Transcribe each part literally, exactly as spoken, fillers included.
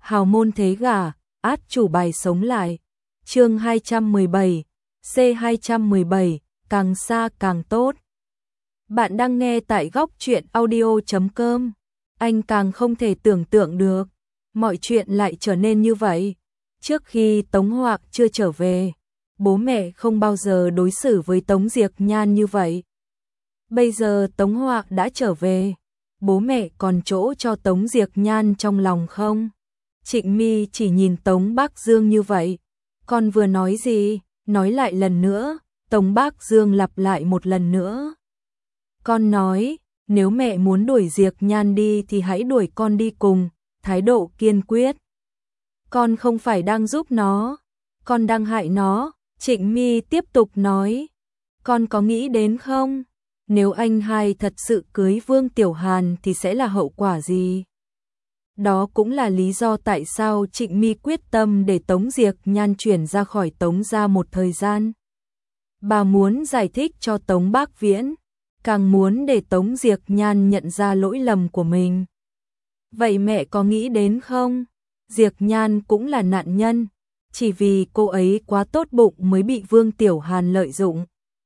hào môn thế gả, át chủ bài sống lại. Chương hai trăm mười bảy, C hai trăm mười bảy, càng xa càng tốt. Bạn đang nghe tại góc truyện audio chấm com. Anh càng không thể tưởng tượng được, mọi chuyện lại trở nên như vậy. Trước khi Tống Hoạc chưa trở về, bố mẹ không bao giờ đối xử với Tống Diệc Nhan như vậy. Bây giờ Tống Hoạc đã trở về, bố mẹ còn chỗ cho Tống Diệc Nhan trong lòng không? Trịnh My chỉ nhìn Tống Bác Dương như vậy. Con vừa nói gì? Nói lại lần nữa. Tống Bác Dương lặp lại một lần nữa. Con nói, nếu mẹ muốn đuổi Diệc Nhan đi thì hãy đuổi con đi cùng, thái độ kiên quyết. Con không phải đang giúp nó, con đang hại nó. Trịnh My tiếp tục nói, con có nghĩ đến không? Nếu anh hai thật sự cưới Vương Tiểu Hàn thì sẽ là hậu quả gì? Đó cũng là lý do tại sao Trịnh My quyết tâm để Tống Diệc Nhan chuyển ra khỏi Tống gia một thời gian. Bà muốn giải thích cho Tống Bác Viễn, càng muốn để Tống Diệc Nhan nhận ra lỗi lầm của mình. Vậy mẹ có nghĩ đến không? Diệc Nhan cũng là nạn nhân, chỉ vì cô ấy quá tốt bụng mới bị Vương Tiểu Hàn lợi dụng.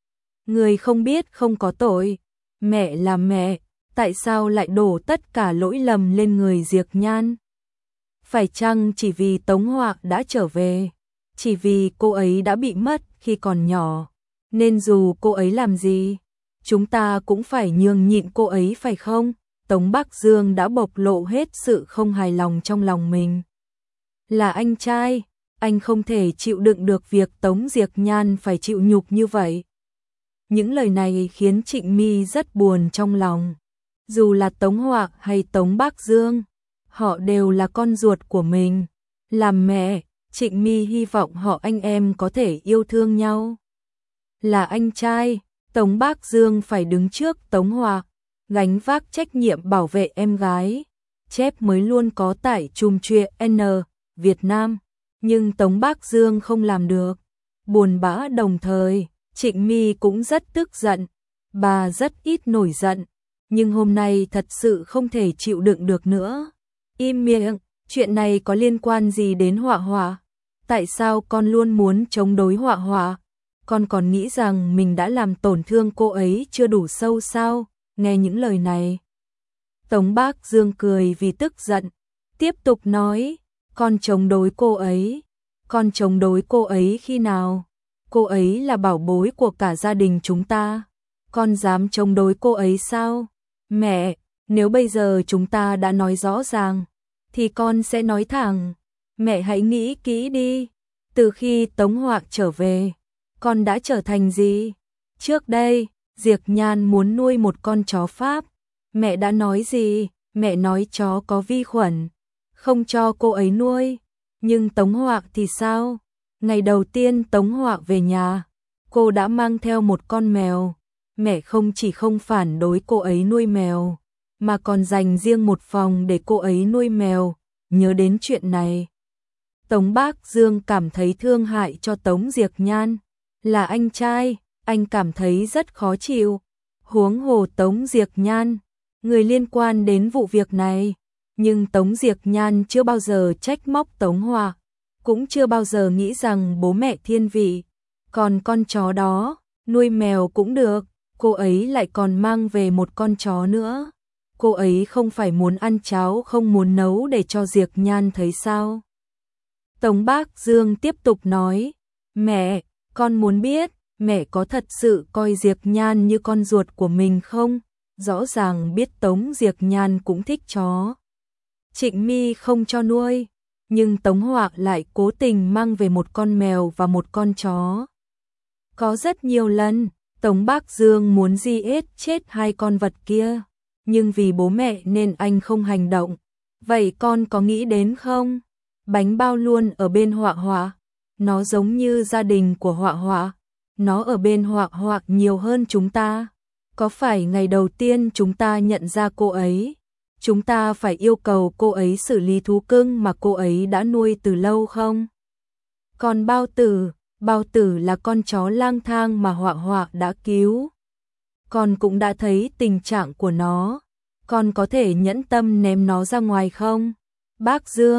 Người không biết không có tội, mẹ là mẹ, tại sao lại đổ tất cả lỗi lầm lên người Diệc Nhan? Phải chăng chỉ vì Tống Hoạc đã trở về, chỉ vì cô ấy đã bị mất khi còn nhỏ, nên dù cô ấy làm gì, chúng ta cũng phải nhường nhịn cô ấy phải không? Tống Bác Dương đã bộc lộ hết sự không hài lòng trong lòng mình. Là anh trai, anh không thể chịu đựng được việc Tống Diệc Nhan phải chịu nhục như vậy. Những lời này khiến Trịnh My rất buồn trong lòng. Dù là Tống Hoạc hay Tống Bác Dương, họ đều là con ruột của mình. Làm mẹ, Trịnh My hy vọng họ anh em có thể yêu thương nhau. Là anh trai, Tống Bác Dương phải đứng trước Tống Hoạc, gánh vác trách nhiệm bảo vệ em gái. Chép mới luôn có tại chùm truyện N Việt Nam, nhưng Tống Bác Dương không làm được. Buồn bã đồng thời, Trịnh My cũng rất tức giận. Bà rất ít nổi giận, nhưng hôm nay thật sự không thể chịu đựng được nữa. Im miệng, chuyện này có liên quan gì đến Họa Họa? Tại sao con luôn muốn chống đối Họa Họa? Con còn nghĩ rằng mình đã làm tổn thương cô ấy chưa đủ sâu sao? Nghe những lời này, Tống Bác Dương cười vì tức giận, tiếp tục nói, con chống đối cô ấy. Con chống đối cô ấy khi nào? Cô ấy là bảo bối của cả gia đình chúng ta. Con dám chống đối cô ấy sao? Mẹ, nếu bây giờ chúng ta đã nói rõ ràng, thì con sẽ nói thẳng. Mẹ hãy nghĩ kỹ đi. Từ khi Tống Hoạc trở về, con đã trở thành gì? Trước đây, Diệc Nhan muốn nuôi một con chó Pháp. Mẹ đã nói gì? Mẹ nói chó có vi khuẩn, không cho cô ấy nuôi. Nhưng Tống Hoạc thì sao? Ngày đầu tiên Tống Hoạc về nhà, cô đã mang theo một con mèo. Mẹ không chỉ không phản đối cô ấy nuôi mèo, mà còn dành riêng một phòng để cô ấy nuôi mèo. Nhớ đến chuyện này, Tống Bác Dương cảm thấy thương hại cho Tống Diệc Nhan. Là anh trai, anh cảm thấy rất khó chịu. Huống hồ Tống Diệc Nhan, người liên quan đến vụ việc này. Nhưng Tống Diệc Nhan chưa bao giờ trách móc Tống Hoạc, cũng chưa bao giờ nghĩ rằng bố mẹ thiên vị. Còn con chó đó, nuôi mèo cũng được, cô ấy lại còn mang về một con chó nữa. Cô ấy không phải muốn ăn cháo không muốn nấu để cho Diệc Nhan thấy sao? Tống Bác Dương tiếp tục nói, mẹ, con muốn biết, mẹ có thật sự coi Diệc Nhan như con ruột của mình không? Rõ ràng biết Tống Diệc Nhan cũng thích chó. Trịnh My không cho nuôi, nhưng Tống Hoạc lại cố tình mang về một con mèo và một con chó. Có rất nhiều lần, Tống Bác Dương muốn giết chết hai con vật kia, nhưng vì bố mẹ nên anh không hành động. Vậy con có nghĩ đến không? Bánh bao luôn ở bên Họa Họa, nó giống như gia đình của Họa Họa, nó ở bên Họa Họa nhiều hơn chúng ta. Có phải ngày đầu tiên chúng ta nhận ra cô ấy, chúng ta phải yêu cầu cô ấy xử lý thú cưng mà cô ấy đã nuôi từ lâu không? Còn Bao Tử, Bao Tử là con chó lang thang mà Họa Họa đã cứu. Con cũng đã thấy tình trạng của nó, con có thể nhẫn tâm ném nó ra ngoài không? Bác Dương,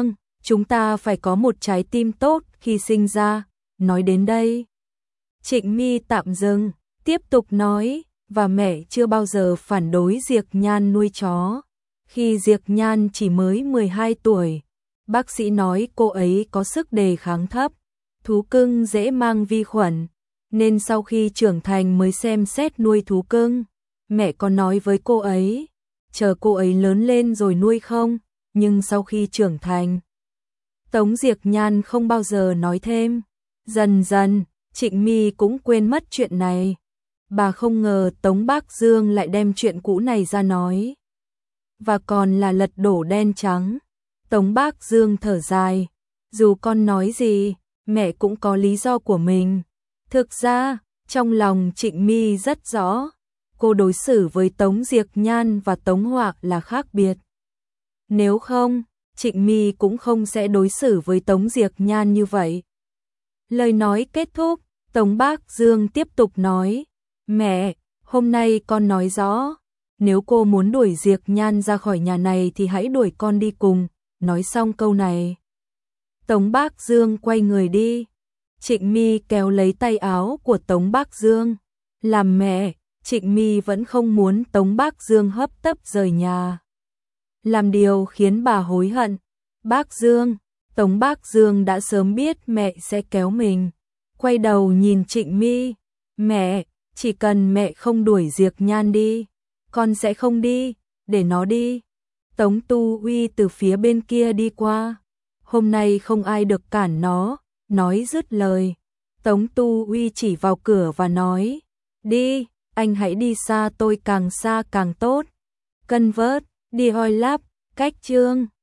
chúng ta phải có một trái tim tốt khi sinh ra. Nói đến đây, Trịnh My tạm dừng, tiếp tục nói, và mẹ chưa bao giờ phản đối Diệc Nhan nuôi chó. Khi Diệc Nhan chỉ mới mười hai tuổi, bác sĩ nói cô ấy có sức đề kháng thấp, thú cưng dễ mang vi khuẩn, nên sau khi trưởng thành mới xem xét nuôi thú cưng. Mẹ có nói với cô ấy, chờ cô ấy lớn lên rồi nuôi không, nhưng sau khi trưởng thành, Tống Diệc Nhan không bao giờ nói thêm. Dần dần, Trịnh My cũng quên mất chuyện này. Bà không ngờ Tống Bác Dương lại đem chuyện cũ này ra nói. Và còn là lật đổ đen trắng. Tống Bác Dương thở dài. Dù con nói gì, mẹ cũng có lý do của mình. Thực ra, trong lòng Trịnh My rất rõ. Cô đối xử với Tống Diệc Nhan và Tống Hoạc là khác biệt. Nếu không, Trịnh My cũng không sẽ đối xử với Tống Diệc Nhan như vậy. Lời nói kết thúc, Tống Bác Dương tiếp tục nói, mẹ, hôm nay con nói rõ, nếu cô muốn đuổi Diệc Nhan ra khỏi nhà này thì hãy đuổi con đi cùng. Nói xong câu này, Tống Bác Dương quay người đi. Trịnh My kéo lấy tay áo của Tống Bác Dương. Làm mẹ, Trịnh My vẫn không muốn Tống Bác Dương hấp tấp rời nhà. Làm điều khiến bà hối hận. Bác Dương, Tống Bác Dương đã sớm biết mẹ sẽ kéo mình. Quay đầu nhìn Trịnh My, mẹ, chỉ cần mẹ không đuổi Diệc Nhan đi, con sẽ không đi, để nó đi. Tống Tu Uy từ phía bên kia đi qua. Hôm nay không ai được cản nó, nói dứt lời. Tống Tu Uy chỉ vào cửa và nói, đi, anh hãy đi xa tôi càng xa càng tốt. Cân vớt, đi hoi lắp, cách chương.